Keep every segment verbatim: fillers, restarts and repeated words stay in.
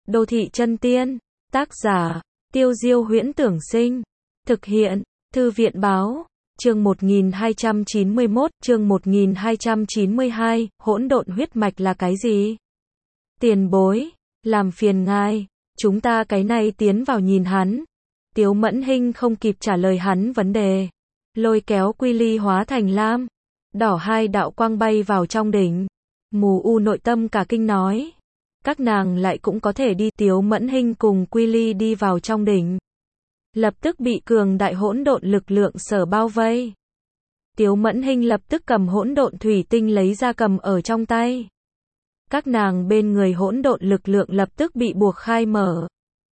Đô thị chân tiên. Tác giả, Tiêu Diêu Huyễn Tưởng Sinh. Thực hiện, Thư viện Báo. Chương một nghìn hai trăm chín mươi mốt, chương một nghìn hai trăm chín mươi hai, hỗn độn huyết mạch là cái gì? Tiền bối, làm phiền ngài, chúng ta cái này tiến vào nhìn hắn. Tiếu Mẫn Hinh không kịp trả lời hắn vấn đề. Lôi kéo quy ly hóa thành lam. Đỏ hai đạo quang bay vào trong đỉnh. Mù u nội tâm cả kinh nói. Các nàng lại cũng có thể đi. Tiếu Mẫn Hinh cùng quy ly đi vào trong đỉnh. Lập tức bị cường đại hỗn độn lực lượng sở bao vây. Tiếu Mẫn Hinh lập tức cầm hỗn độn thủy tinh lấy ra cầm ở trong tay. Các nàng bên người hỗn độn lực lượng lập tức bị buộc khai mở.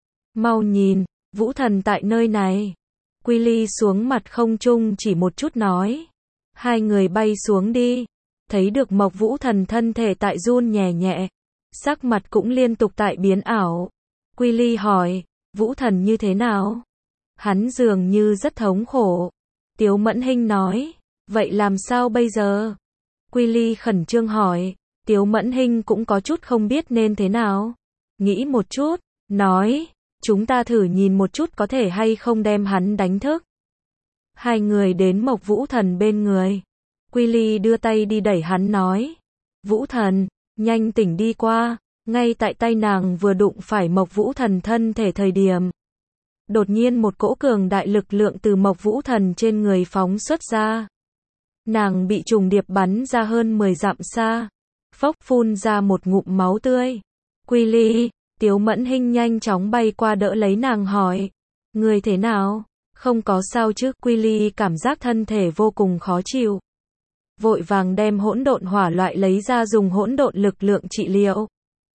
Mau nhìn, Vũ Thần tại nơi này. Quy ly xuống mặt không trung chỉ một chút nói. Hai người bay xuống đi. Thấy được Mộc Vũ Thần thân thể tại run nhẹ nhẹ. Sắc mặt cũng liên tục tại biến ảo. Quy ly hỏi, Vũ Thần như thế nào? Hắn dường như rất thống khổ. Tiếu Mẫn Hinh nói, vậy làm sao bây giờ? Quy ly khẩn trương hỏi. Tiếu Mẫn Hinh cũng có chút không biết nên thế nào. Nghĩ một chút, nói, chúng ta thử nhìn một chút có thể hay không đem hắn đánh thức. Hai người đến Mộc Vũ Thần bên người. Quy ly đưa tay đi đẩy hắn nói, Vũ Thần, nhanh tỉnh đi qua. Ngay tại tay nàng vừa đụng phải Mộc Vũ Thần thân thể thời điểm. Đột nhiên một cỗ cường đại lực lượng từ Mộc Vũ Thần trên người phóng xuất ra. Nàng bị trùng điệp bắn ra hơn mười dặm xa. Phốc phun ra một ngụm máu tươi. Quy ly, Tiếu Mẫn Hinh nhanh chóng bay qua đỡ lấy nàng hỏi. Người thế nào? Không có sao chứ? Quy ly cảm giác thân thể vô cùng khó chịu. Vội vàng đem hỗn độn hỏa loại lấy ra dùng hỗn độn lực lượng trị liệu.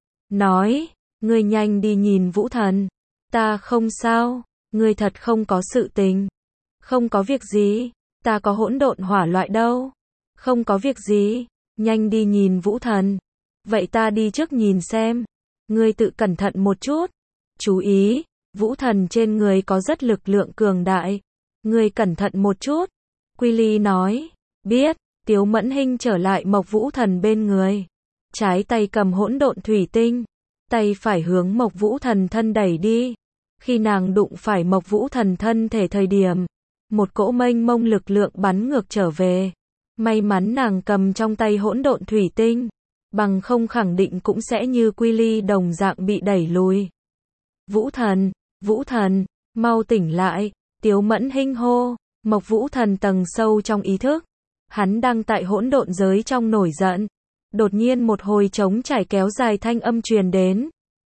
Nói, ngươi nhanh đi nhìn Vũ Thần. Ta không sao, ngươi thật không có sự tình. Không có việc gì, ta có hỗn độn hỏa loại đâu. Không có việc gì, nhanh đi nhìn Vũ Thần. Vậy ta đi trước nhìn xem. Ngươi tự cẩn thận một chút. Chú ý, Vũ Thần trên người có rất lực lượng cường đại. Ngươi cẩn thận một chút. Quy ly nói, biết. Tiếu Mẫn Hinh trở lại Mộc Vũ Thần bên người. Trái tay cầm hỗn độn thủy tinh. Tay phải hướng Mộc Vũ Thần thân đẩy đi. Khi nàng đụng phải Mộc Vũ Thần thân thể thời điểm. Một cỗ mênh mông lực lượng bắn ngược trở về. May mắn nàng cầm trong tay hỗn độn thủy tinh. Bằng không khẳng định cũng sẽ như quy ly đồng dạng bị đẩy lùi. Vũ Thần, Vũ Thần, mau tỉnh lại. Tiếu Mẫn Hinh hô. Mộc Vũ Thần tầng sâu trong ý thức. Hắn đang tại hỗn độn giới trong nổi giận. Đột nhiên một hồi trống trải kéo dài thanh âm truyền đến.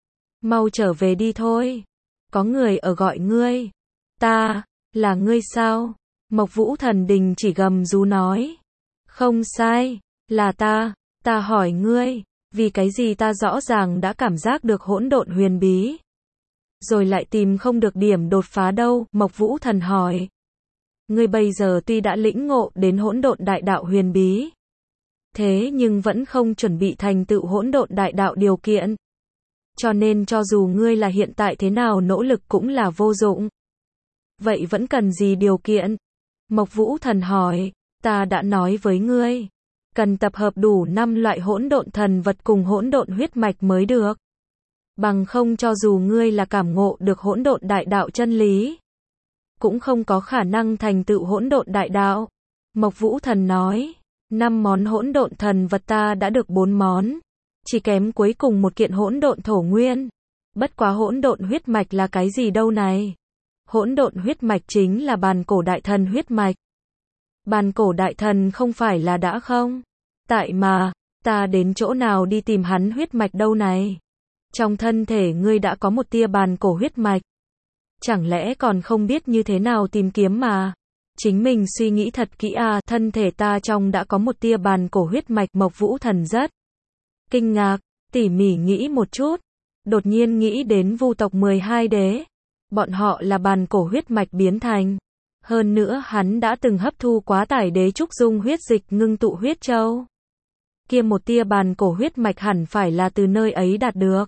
Mau trở về đi thôi. Có người ở gọi ngươi. Ta, là ngươi sao? Mộc Vũ Thần đình chỉ gầm rú nói. Không sai, là ta, ta hỏi ngươi, vì cái gì ta rõ ràng đã cảm giác được hỗn độn huyền bí. Rồi lại tìm không được điểm đột phá đâu, Mộc Vũ Thần hỏi. Ngươi bây giờ tuy đã lĩnh ngộ đến hỗn độn đại đạo huyền bí. Thế nhưng vẫn không chuẩn bị thành tựu hỗn độn đại đạo điều kiện. Cho nên cho dù ngươi là hiện tại thế nào nỗ lực cũng là vô dụng. Vậy vẫn cần gì điều kiện? Mộc Vũ Thần hỏi, ta đã nói với ngươi. Cần tập hợp đủ năm loại hỗn độn thần vật cùng hỗn độn huyết mạch mới được. Bằng không cho dù ngươi là cảm ngộ được hỗn độn đại đạo chân lý. Cũng không có khả năng thành tựu hỗn độn đại đạo. Mộc Vũ Thần nói, năm món hỗn độn thần vật ta đã được bốn món. Chỉ kém cuối cùng một kiện hỗn độn thổ nguyên. Bất quá hỗn độn huyết mạch là cái gì đâu này? Hỗn độn huyết mạch chính là bàn cổ đại thần huyết mạch. Bàn cổ đại thần không phải là đã không? Tại mà, ta đến chỗ nào đi tìm hắn huyết mạch đâu này? Trong thân thể ngươi đã có một tia bàn cổ huyết mạch. Chẳng lẽ còn không biết như thế nào tìm kiếm mà? Chính mình suy nghĩ thật kỹ à, thân thể ta trong đã có một tia bàn cổ huyết mạch. Mộc Vũ Thần rất kinh ngạc, tỉ mỉ nghĩ một chút. Đột nhiên nghĩ đến vu tộc mười hai đế. Bọn họ là bàn cổ huyết mạch biến thành. Hơn nữa hắn đã từng hấp thu quá tải đế trúc dung huyết dịch ngưng tụ huyết châu. Kia một tia bàn cổ huyết mạch hẳn phải là từ nơi ấy đạt được.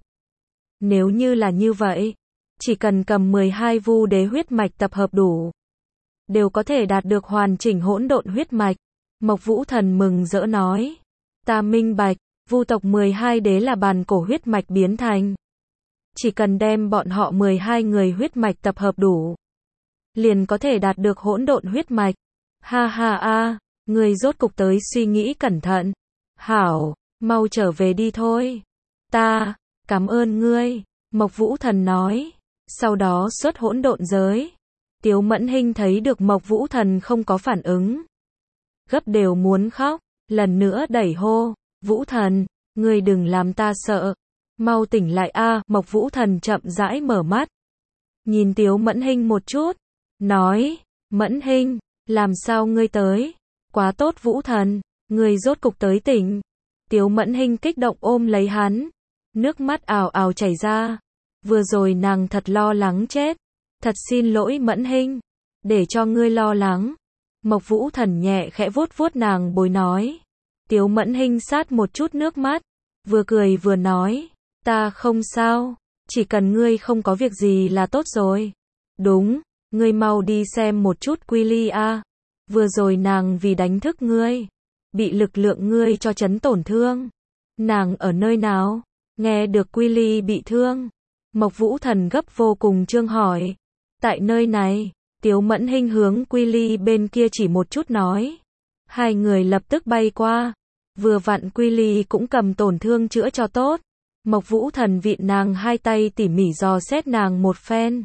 Nếu như là như vậy, chỉ cần cầm mười hai vu đế huyết mạch tập hợp đủ, đều có thể đạt được hoàn chỉnh hỗn độn huyết mạch. Mộc Vũ Thần mừng rỡ nói, ta minh bạch, vu tộc mười hai đế là bàn cổ huyết mạch biến thành. chỉ cần đem bọn họ mười hai người huyết mạch tập hợp đủ, liền có thể đạt được hỗn độn huyết mạch. Ha ha a, ngươi rốt cục tới suy nghĩ cẩn thận. Hảo, mau trở về đi thôi. Ta, cảm ơn ngươi, Mộc Vũ Thần nói. Sau đó xuất hỗn độn giới. Tiếu Mẫn Hinh thấy được Mộc Vũ Thần không có phản ứng, gấp đều muốn khóc, lần nữa đẩy hô, Vũ Thần, ngươi đừng làm ta sợ, mau tỉnh lại a. Mộc Vũ Thần chậm rãi mở mắt, nhìn Tiếu Mẫn Hinh một chút, nói, Mẫn Hinh, làm sao ngươi tới? Quá tốt Vũ Thần, ngươi rốt cục tới tỉnh. Tiếu Mẫn Hinh kích động ôm lấy hắn, nước mắt ào ào chảy ra. Vừa rồi nàng thật lo lắng chết, thật xin lỗi Mẫn Hinh, để cho ngươi lo lắng. Mộc Vũ Thần nhẹ khẽ vuốt vuốt nàng bối nói. Tiếu Mẫn Hinh sát một chút nước mắt, vừa cười vừa nói, ta không sao, chỉ cần ngươi không có việc gì là tốt rồi. Đúng, ngươi mau đi xem một chút Quy Ly a. Vừa rồi nàng vì đánh thức ngươi, bị lực lượng ngươi cho chấn tổn thương. Nàng ở nơi nào? Nghe được Quy Ly bị thương, Mộc Vũ Thần gấp vô cùng trương hỏi. Tại nơi này, Tiếu Mẫn Hinh hướng Quy Ly bên kia chỉ một chút nói. Hai người lập tức bay qua, vừa vặn Quy Ly cũng cầm tổn thương chữa cho tốt. Mộc Vũ Thần vịn nàng hai tay tỉ mỉ dò xét nàng một phen.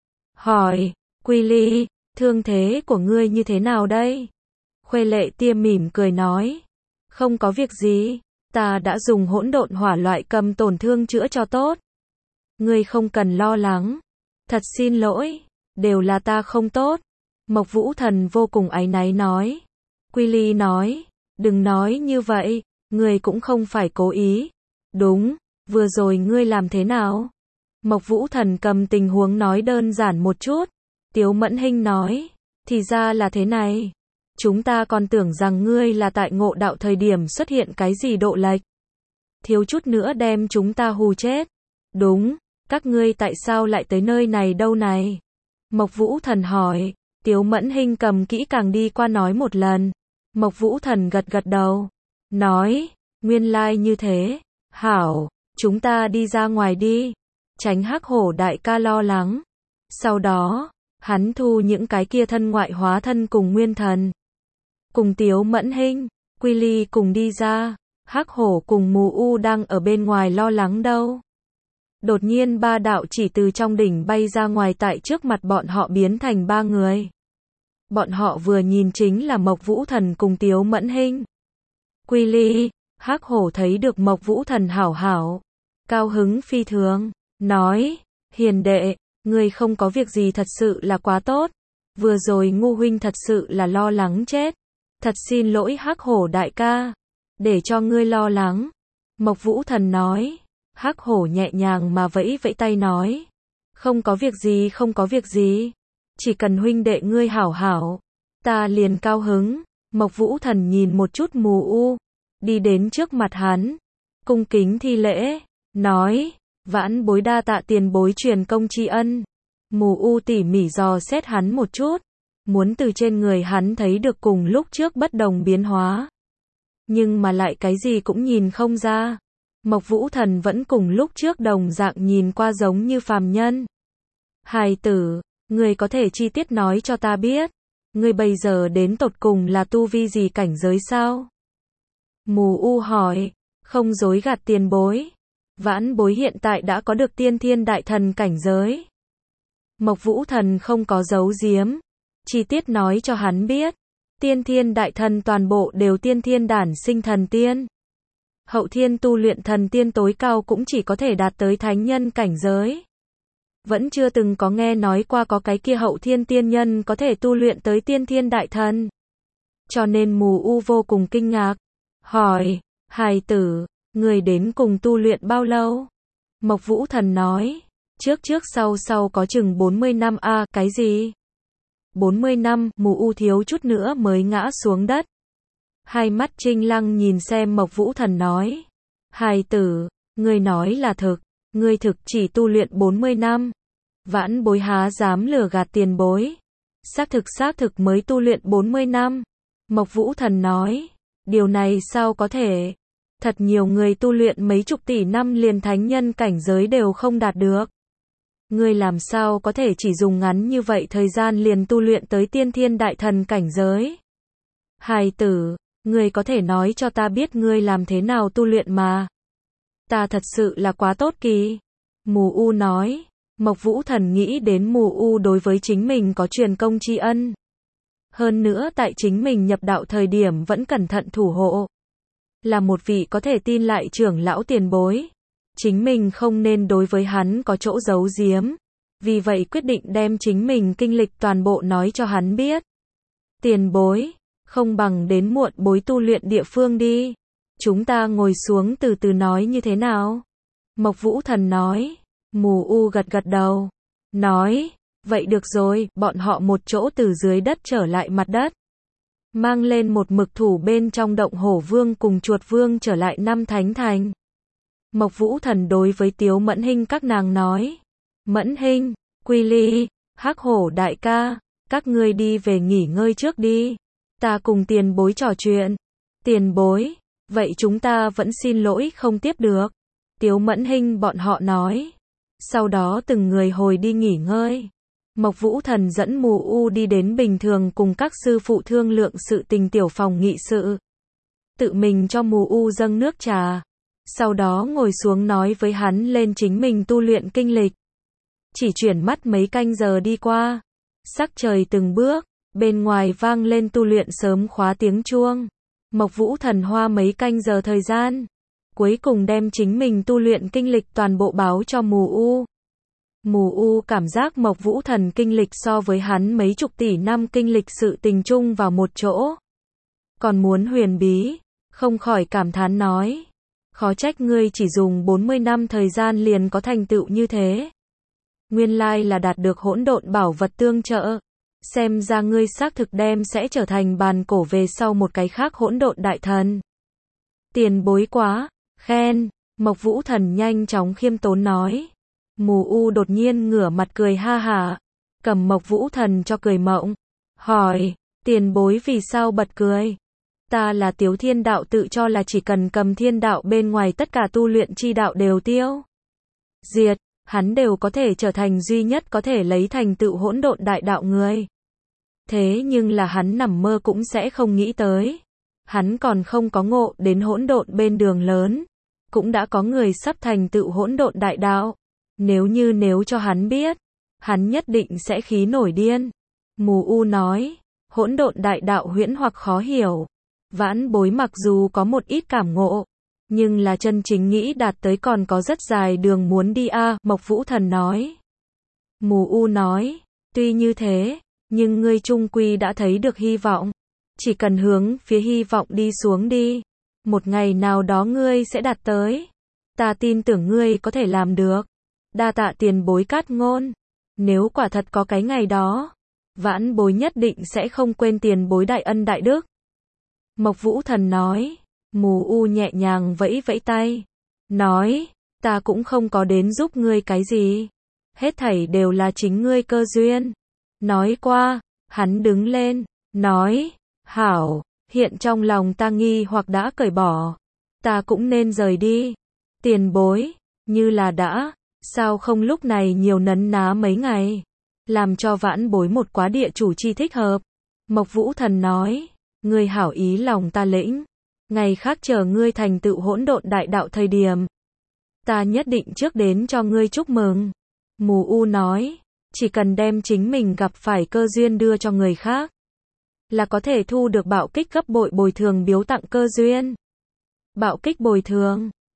Hỏi, Quy Ly, thương thế của ngươi như thế nào đây? Khuê Lệ Tiêm mỉm cười nói, không có việc gì, ta đã dùng hỗn độn hỏa loại cầm tổn thương chữa cho tốt. Ngươi không cần lo lắng, thật xin lỗi, đều là ta không tốt. Mộc Vũ Thần vô cùng áy náy nói. Quy Ly nói, đừng nói như vậy, ngươi cũng không phải cố ý. Đúng, vừa rồi ngươi làm thế nào? Mộc Vũ Thần cầm tình huống nói đơn giản một chút. Tiếu Mẫn Hinh nói, thì ra là thế này. Chúng ta còn tưởng rằng ngươi là tại ngộ đạo thời điểm xuất hiện cái gì độ lệch, thiếu chút nữa đem chúng ta hù chết. Đúng, các ngươi tại sao lại tới nơi này đâu này? Mộc Vũ Thần hỏi. Tiếu Mẫn Hinh cầm kỹ càng đi qua nói một lần. Mộc Vũ Thần gật gật đầu, nói, nguyên lai like như thế. Hảo, chúng ta đi ra ngoài đi, tránh Hắc Hổ đại ca lo lắng. Sau đó, hắn thu những cái kia thân ngoại hóa thân cùng nguyên thần, cùng Tiếu Mẫn Hinh, Quy Ly cùng đi ra. Hắc Hổ cùng Mù U đang ở bên ngoài lo lắng đâu. Đột nhiên ba đạo chỉ từ trong đỉnh bay ra ngoài, tại trước mặt bọn họ biến thành ba người. Bọn họ vừa nhìn chính là Mộc Vũ Thần cùng Tiếu Mẫn Hinh. Quy Ly, Hắc Hổ thấy được Mộc Vũ Thần hảo hảo, cao hứng phi thường, nói, hiền đệ, ngươi không có việc gì thật sự là quá tốt. Vừa rồi Ngu huynh thật sự là lo lắng chết. Thật xin lỗi Hắc Hổ đại ca, để cho ngươi lo lắng. Mộc Vũ Thần nói. Hắc Hổ nhẹ nhàng mà vẫy vẫy tay nói, không có việc gì, không có việc gì, chỉ cần huynh đệ ngươi hảo hảo, ta liền cao hứng. Mộc Vũ Thần nhìn một chút Mù U, đi đến trước mặt hắn, cung kính thi lễ, nói, vãn bối đa tạ tiền bối truyền công tri ân. Mù U tỉ mỉ dò xét hắn một chút, muốn từ trên người hắn thấy được cùng lúc trước bất đồng biến hóa, nhưng mà lại cái gì cũng nhìn không ra. Mộc Vũ Thần vẫn cùng lúc trước đồng dạng nhìn qua giống như phàm nhân. Hài tử, ngươi có thể chi tiết nói cho ta biết, ngươi bây giờ đến tột cùng là tu vi gì cảnh giới sao? Mù U hỏi. Không dối gạt tiền bối, vãn bối hiện tại đã có được tiên thiên đại thần cảnh giới. Mộc Vũ Thần không có giấu giếm, chi tiết nói cho hắn biết, tiên thiên đại thần toàn bộ đều tiên thiên đản sinh thần tiên. Hậu thiên tu luyện thần tiên tối cao cũng chỉ có thể đạt tới thánh nhân cảnh giới. Vẫn chưa từng có nghe nói qua có cái kia hậu thiên tiên nhân có thể tu luyện tới tiên thiên đại thần. Cho nên Mù U vô cùng kinh ngạc, hỏi, hài tử, người đến cùng tu luyện bao lâu? Mộc Vũ Thần nói, trước trước sau sau có chừng bốn mươi năm a. À, cái gì? bốn mươi năm, Mù U thiếu chút nữa mới ngã xuống đất. Hai mắt trinh lăng nhìn xem Mộc Vũ Thần nói, hài tử, ngươi nói là thực, ngươi thực chỉ tu luyện bốn mươi năm. Vãn bối há dám lừa gạt tiền bối. Xác thực xác thực mới tu luyện bốn mươi năm. Mộc Vũ Thần nói, điều này sao có thể? Thật nhiều người tu luyện mấy chục tỷ năm liền thánh nhân cảnh giới đều không đạt được. Ngươi làm sao có thể chỉ dùng ngắn như vậy thời gian liền tu luyện tới tiên thiên đại thần cảnh giới? Hài tử, ngươi có thể nói cho ta biết ngươi làm thế nào tu luyện mà. Ta thật sự là quá tốt kỳ. Mù U nói. Mộc Vũ Thần nghĩ đến Mù U đối với chính mình có truyền công tri ân. Hơn nữa tại chính mình nhập đạo thời điểm vẫn cẩn thận thủ hộ. Là một vị có thể tin lại trưởng lão tiền bối. Chính mình không nên đối với hắn có chỗ giấu giếm. Vì vậy quyết định đem chính mình kinh lịch toàn bộ nói cho hắn biết. Tiền bối, không bằng đến muộn bối tu luyện địa phương đi. Chúng ta ngồi xuống từ từ nói như thế nào? Mộc Vũ Thần nói. Mù U gật gật đầu. Nói, vậy được rồi, bọn họ một chỗ từ dưới đất trở lại mặt đất. Mang lên một mực thủ bên trong động Hổ Vương cùng Chuột Vương trở lại Năm Thánh Thành. Mộc Vũ Thần đối với Tiếu Mẫn Hinh các nàng nói. Mẫn Hinh, Quy Ly, Hắc Hổ đại ca, các ngươi đi về nghỉ ngơi trước đi. Ta cùng tiền bối trò chuyện. Tiền bối, vậy chúng ta vẫn xin lỗi không tiếp được. Tiếu Mẫn Hinh bọn họ nói. Sau đó từng người hồi đi nghỉ ngơi. Mộc Vũ Thần dẫn Mù U đi đến bình thường cùng các sư phụ thương lượng sự tình tiểu phòng nghị sự. Tự mình cho Mù U dâng nước trà. Sau đó ngồi xuống nói với hắn lên chính mình tu luyện kinh lịch. Chỉ chuyển mắt mấy canh giờ đi qua. Sắc trời từng bước, bên ngoài vang lên tu luyện sớm khóa tiếng chuông. Mộc Vũ Thần hoa mấy canh giờ thời gian. Cuối cùng đem chính mình tu luyện kinh lịch toàn bộ báo cho Mù U. Mù U cảm giác Mộc Vũ Thần kinh lịch so với hắn mấy chục tỷ năm kinh lịch sự tình chung vào một chỗ. Còn muốn huyền bí, không khỏi cảm thán nói. Khó trách ngươi chỉ dùng bốn mươi năm thời gian liền có thành tựu như thế. Nguyên lai là đạt được hỗn độn bảo vật tương trợ. Xem ra ngươi xác thực đem sẽ trở thành bàn cổ về sau một cái khác hỗn độn đại thần. Tiền bối quá, khen, Mộc Vũ Thần nhanh chóng khiêm tốn nói. Mù U đột nhiên ngửa mặt cười ha hả, cầm Mộc Vũ Thần cho cười mộng. Hỏi, tiền bối vì sao bật cười? Ta là Tiếu Thiên Đạo tự cho là chỉ cần cầm thiên đạo bên ngoài tất cả tu luyện chi đạo đều tiêu diệt, hắn đều có thể trở thành duy nhất có thể lấy thành tựu hỗn độn đại đạo người. Thế nhưng là hắn nằm mơ cũng sẽ không nghĩ tới. Hắn còn không có ngộ đến hỗn độn bên đường lớn. Cũng đã có người sắp thành tựu hỗn độn đại đạo. Nếu như nếu cho hắn biết, hắn nhất định sẽ khí nổi điên. Mù U nói, hỗn độn đại đạo huyễn hoặc khó hiểu. Vãn bối mặc dù có một ít cảm ngộ, nhưng là chân chính nghĩ đạt tới còn có rất dài đường muốn đi a. À, Mộc Vũ Thần nói. Mù U nói, tuy như thế, nhưng ngươi chung quy đã thấy được hy vọng. Chỉ cần hướng phía hy vọng đi xuống đi. Một ngày nào đó ngươi sẽ đạt tới. Ta tin tưởng ngươi có thể làm được. Đa tạ tiền bối cát ngôn. Nếu quả thật có cái ngày đó, vãn bối nhất định sẽ không quên tiền bối đại ân đại đức. Mộc Vũ Thần nói. Mù U nhẹ nhàng vẫy vẫy tay. Nói, ta cũng không có đến giúp ngươi cái gì. Hết thảy đều là chính ngươi cơ duyên. Nói qua, hắn đứng lên, nói, hảo, hiện trong lòng ta nghi hoặc đã cởi bỏ. Ta cũng nên rời đi. Tiền bối, như là đã, sao không lúc này nhiều nấn ná mấy ngày. Làm cho vãn bối một quá địa chủ chi thích hợp. Mộc Vũ Thần nói, ngươi hảo ý lòng ta lĩnh. Ngày khác chờ ngươi thành tựu hỗn độn đại đạo thời điểm. Ta nhất định trước đến cho ngươi chúc mừng. Mù U nói, chỉ cần đem chính mình gặp phải cơ duyên đưa cho người khác, là có thể thu được bạo kích gấp bội bồi thường biếu tặng cơ duyên. Bạo kích bồi thường,